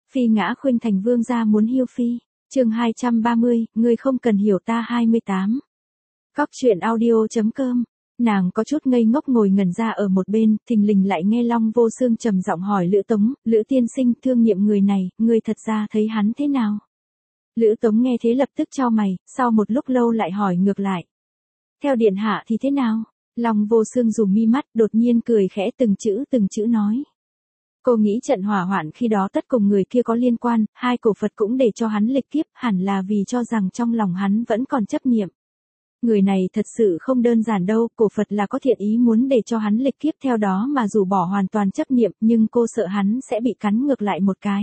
Phi ngã khuynh thành vương gia muốn hiêu phi. Chương 230, ngươi không cần hiểu ta 28. Góc truyện audio.com. Nàng có chút ngây ngốc ngồi ngẩn ra ở một bên, thình lình lại nghe Long Vô Xương trầm giọng hỏi Lữ Tống, Lữ tiên sinh thương nhiệm người này, ngươi thật ra thấy hắn thế nào? Lữ Tống nghe thế lập tức chau mày, sau một lúc lâu lại hỏi ngược lại. Theo điện hạ thì thế nào? Long Vô Xương rủ mi mắt, đột nhiên cười khẽ từng chữ nói. Cô nghĩ trận hỏa hoạn khi đó tất cùng người kia có liên quan, hai cổ Phật cũng để cho hắn lịch kiếp, hẳn là vì cho rằng trong lòng hắn vẫn còn chấp niệm. Người này thật sự không đơn giản đâu, cổ Phật là có thiện ý muốn để cho hắn lịch kiếp theo đó mà dù bỏ hoàn toàn chấp niệm, nhưng cô sợ hắn sẽ bị cắn ngược lại một cái.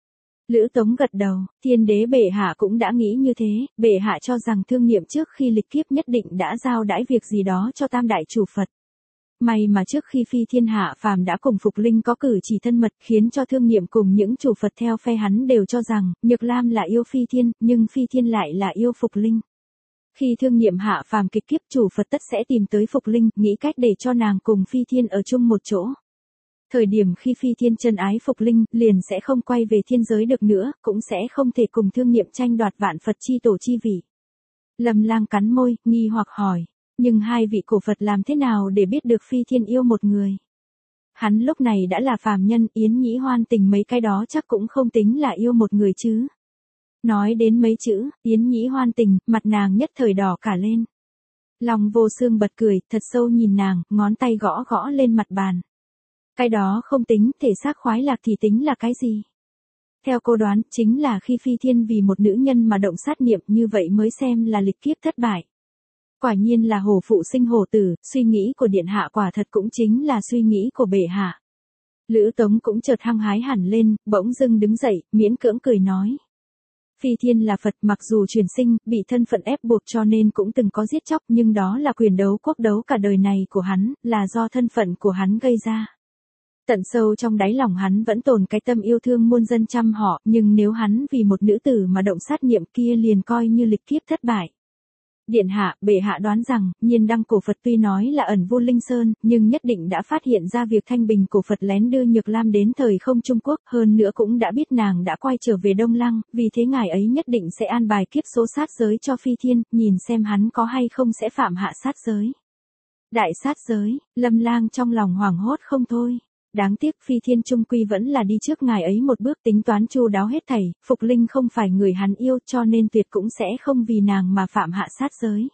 Lữ Tống gật đầu, Thiên đế bệ hạ cũng đã nghĩ như thế, bệ hạ cho rằng thương niệm trước khi lịch kiếp nhất định đã giao đãi việc gì đó cho tam đại chủ Phật. May mà trước khi phi thiên hạ phàm đã cùng Phục Linh có cử chỉ thân mật khiến cho thương niệm cùng những chủ Phật theo phe hắn đều cho rằng, Nhược Lam là yêu phi thiên, nhưng phi thiên lại là yêu Phục Linh. Khi thương niệm hạ phàm kịch kiếp chủ Phật tất sẽ tìm tới Phục Linh, nghĩ cách để cho nàng cùng phi thiên ở chung một chỗ. Thời điểm khi phi thiên chân ái Phục Linh, liền sẽ không quay về thiên giới được nữa, cũng sẽ không thể cùng thương niệm tranh đoạt vạn Phật chi tổ chi vị. Lâm Lang cắn môi, nghi hoặc hỏi. Nhưng hai vị cổ Phật làm thế nào để biết được phi thiên yêu một người? Hắn lúc này đã là phàm nhân, Yến Nhĩ Hoan Tình mấy cái đó chắc cũng không tính là yêu một người chứ. Nói đến mấy chữ, Yến Nhĩ Hoan Tình, mặt nàng nhất thời đỏ cả lên. Long Vô Xương bật cười, thật sâu nhìn nàng, ngón tay gõ gõ lên mặt bàn. Cái đó không tính, thể xác khoái lạc thì tính là cái gì? Theo cô đoán, chính là khi phi thiên vì một nữ nhân mà động sát niệm như vậy mới xem là lịch kiếp thất bại. Quả nhiên là hổ phụ sinh hổ tử, suy nghĩ của điện hạ quả thật cũng chính là suy nghĩ của bệ hạ. Lữ Tống cũng chợt hăng hái hẳn lên, bỗng dưng đứng dậy, miễn cưỡng cười nói. Phi thiên là Phật, mặc dù truyền sinh, bị thân phận ép buộc cho nên cũng từng có giết chóc, nhưng đó là quyền đấu quốc đấu cả đời này của hắn, là do thân phận của hắn gây ra. Tận sâu trong đáy lòng hắn vẫn tồn cái tâm yêu thương muôn dân trăm họ, nhưng nếu hắn vì một nữ tử mà động sát niệm kia liền coi như lịch kiếp thất bại. Điện hạ, bệ hạ đoán rằng, Nhiên Đăng cổ Phật tuy nói là ẩn vô Linh Sơn, nhưng nhất định đã phát hiện ra việc Thanh Bình cổ Phật lén đưa Nhược Lam đến thời không Trung Quốc, hơn nữa cũng đã biết nàng đã quay trở về Đông Lăng, vì thế ngài ấy nhất định sẽ an bài kiếp số sát giới cho phi thiên, nhìn xem hắn có hay không sẽ phạm hạ sát giới. Đại sát giới, Lâm Lang trong lòng hoảng hốt không thôi. Đáng tiếc phi thiên trung quy vẫn là đi trước ngài ấy một bước tính toán chu đáo hết thảy, Phục Linh không phải người hắn yêu cho nên tuyệt cũng sẽ không vì nàng mà phạm hạ sát giới.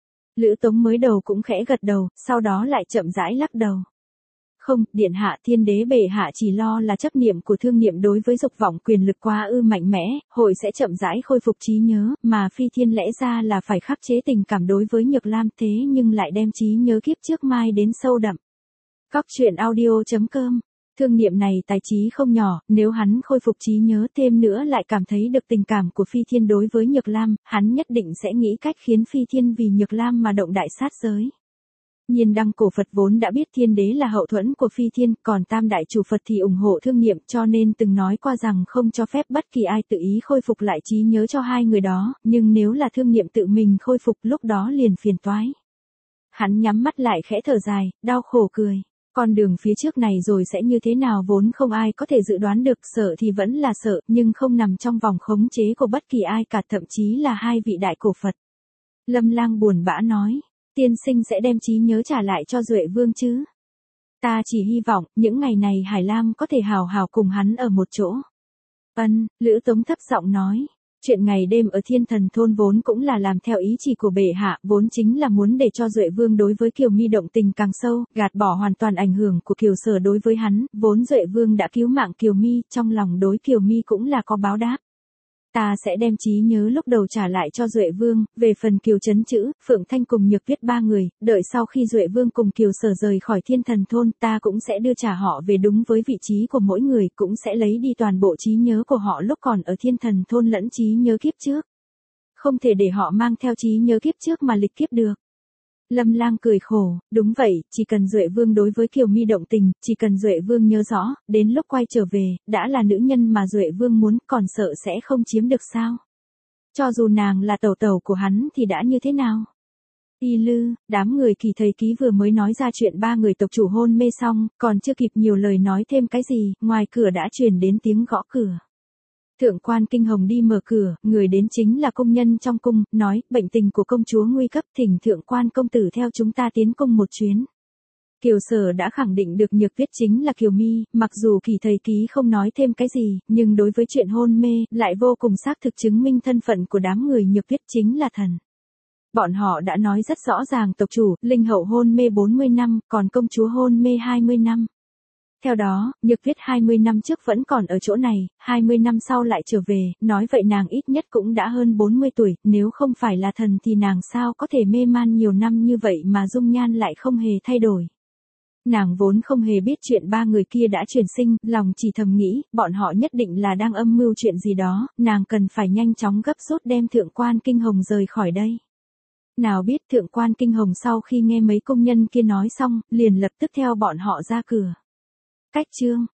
Lữ Tống mới đầu cũng khẽ gật đầu, sau đó lại chậm rãi lắc đầu. Không, điện hạ, Thiên đế bệ hạ chỉ lo là chấp niệm của thương niệm đối với dục vọng quyền lực quá mạnh mẽ, hội sẽ chậm rãi khôi phục trí nhớ, mà phi thiên lẽ ra là phải khắc chế tình cảm đối với Nhược Lam thế nhưng lại đem trí nhớ kiếp trước mai đến sâu đậm. Góc truyện audio.com. Thương niệm này tài trí không nhỏ, nếu hắn khôi phục trí nhớ thêm nữa lại cảm thấy được tình cảm của phi thiên đối với Nhược Lam, hắn nhất định sẽ nghĩ cách khiến phi thiên vì Nhược Lam mà động đại sát giới. Nhiên Đăng cổ Phật vốn đã biết thiên đế là hậu thuẫn của phi thiên, còn tam đại chủ Phật thì ủng hộ thương niệm cho nên từng nói qua rằng không cho phép bất kỳ ai tự ý khôi phục lại trí nhớ cho hai người đó, nhưng nếu là thương niệm tự mình khôi phục lúc đó liền phiền toái. Hắn nhắm mắt lại khẽ thở dài, đau khổ cười. Con đường phía trước này rồi sẽ như thế nào vốn không ai có thể dự đoán được, sợ thì vẫn là sợ, nhưng không nằm trong vòng khống chế của bất kỳ ai cả, thậm chí là hai vị đại cổ Phật. Lâm Lang buồn bã nói, tiên sinh sẽ đem trí nhớ trả lại cho Duệ Vương chứ? Ta chỉ hy vọng, những ngày này Hải Lam có thể hào hào cùng hắn ở một chỗ. Lữ Tống thấp giọng nói. Chuyện ngày đêm ở Thiên Thần thôn vốn cũng là làm theo ý chỉ của bệ hạ, vốn chính là muốn để cho Duệ Vương đối với Kiều Mi động tình càng sâu, gạt bỏ hoàn toàn ảnh hưởng của Kiều Sở đối với hắn, vốn Duệ Vương đã cứu mạng Kiều Mi, trong lòng đối Kiều Mi cũng là có báo đáp. Ta sẽ đem trí nhớ lúc đầu trả lại cho Duệ Vương, về phần Kiều Chấn Chữ, Phượng Thanh cùng Nhược Tuyết ba người, đợi sau khi Duệ Vương cùng Kiều Sở rời khỏi Thiên Thần thôn, ta cũng sẽ đưa trả họ về đúng với vị trí của mỗi người, cũng sẽ lấy đi toàn bộ trí nhớ của họ lúc còn ở Thiên Thần thôn lẫn trí nhớ kiếp trước. Không thể để họ mang theo trí nhớ kiếp trước mà lịch kiếp được. Lâm Lang cười khổ, đúng vậy, chỉ cần Duệ Vương đối với Kiều Mi động tình, chỉ cần Duệ Vương nhớ rõ, đến lúc quay trở về, đã là nữ nhân mà Duệ Vương muốn, còn sợ sẽ không chiếm được sao? Cho dù nàng là tẩu tẩu của hắn thì đã như thế nào? Y lư, đám người Kỳ thầy ký vừa mới nói ra chuyện ba người tộc chủ hôn mê xong, còn chưa kịp nhiều lời nói thêm cái gì, ngoài cửa đã truyền đến tiếng gõ cửa. Thượng quan Kinh Hồng đi mở cửa, người đến chính là công nhân trong cung, nói, bệnh tình của công chúa nguy cấp, thỉnh thượng quan công tử theo chúng ta tiến cung một chuyến. Kiều Sở đã khẳng định được Nhược Tuyết chính là Kiều Mi, mặc dù Kỳ thầy ký không nói thêm cái gì, nhưng đối với chuyện hôn mê, lại vô cùng xác thực chứng minh thân phận của đám người Nhược Tuyết chính là thần. Bọn họ đã nói rất rõ ràng tộc chủ, Linh Hậu hôn mê 40 năm, còn công chúa hôn mê 20 năm. Theo đó, Nhược Tuyết 20 năm trước vẫn còn ở chỗ này, 20 năm sau lại trở về, nói vậy nàng ít nhất cũng đã hơn 40 tuổi, nếu không phải là thần thì nàng sao có thể mê man nhiều năm như vậy mà dung nhan lại không hề thay đổi. Nàng vốn không hề biết chuyện ba người kia đã chuyển sinh, lòng chỉ thầm nghĩ, bọn họ nhất định là đang âm mưu chuyện gì đó, nàng cần phải nhanh chóng gấp rút đem thượng quan Kinh Hồng rời khỏi đây. Nào biết thượng quan Kinh Hồng sau khi nghe mấy công nhân kia nói xong, liền lập tức theo bọn họ ra cửa. Cách chương